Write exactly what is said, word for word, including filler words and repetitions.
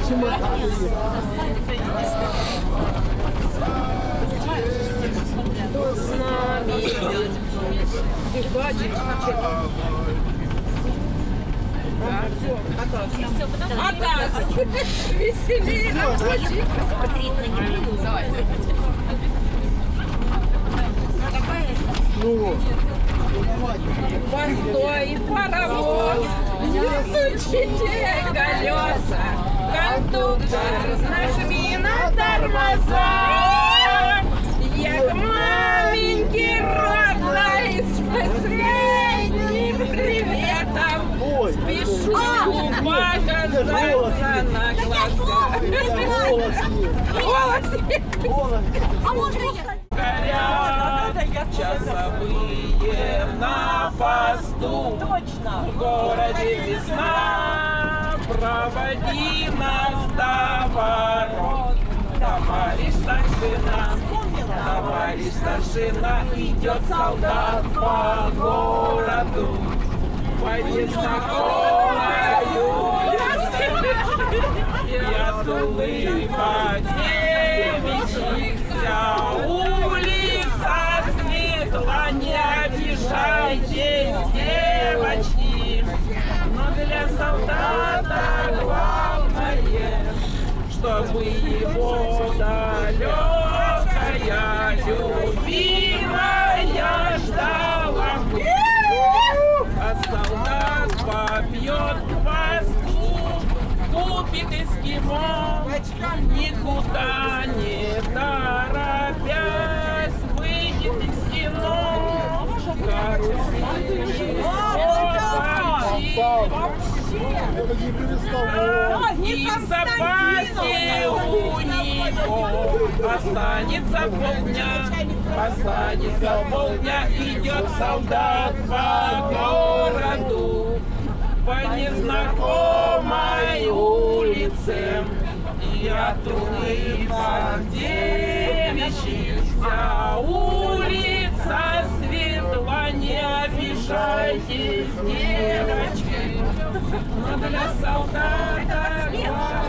Кто с нами идет? А так, веселее. Смотреть на него. Ну, Постой, паровоз, не стучите колеса, кондуктор, нажми на тормоза. Я к маменьке родной с последним приветом спешу показаться на глаза. Голос нет. А можно я? Горят часовые на посту. Точно. В городе весна, проводи нас до ворот. Товарищ старшина, товарищ старшина, идет солдат по городу. По незнакомой улице, и от улыбок девичьихся улица светла, не обижайтесь, девочки, но для солдата главное, чтобы его далекая любимая ждала. А солдат попьет кваску, купит эскимо, никуда не торопясь, выйдет из кино. Карусель, это не перестал. и в запасе у него останется полдня, останется полдня, идет солдат по городу, по незнакомой улице, и от улыбок девичьихся улица светла, не обижайтесь, девочки, но для солдата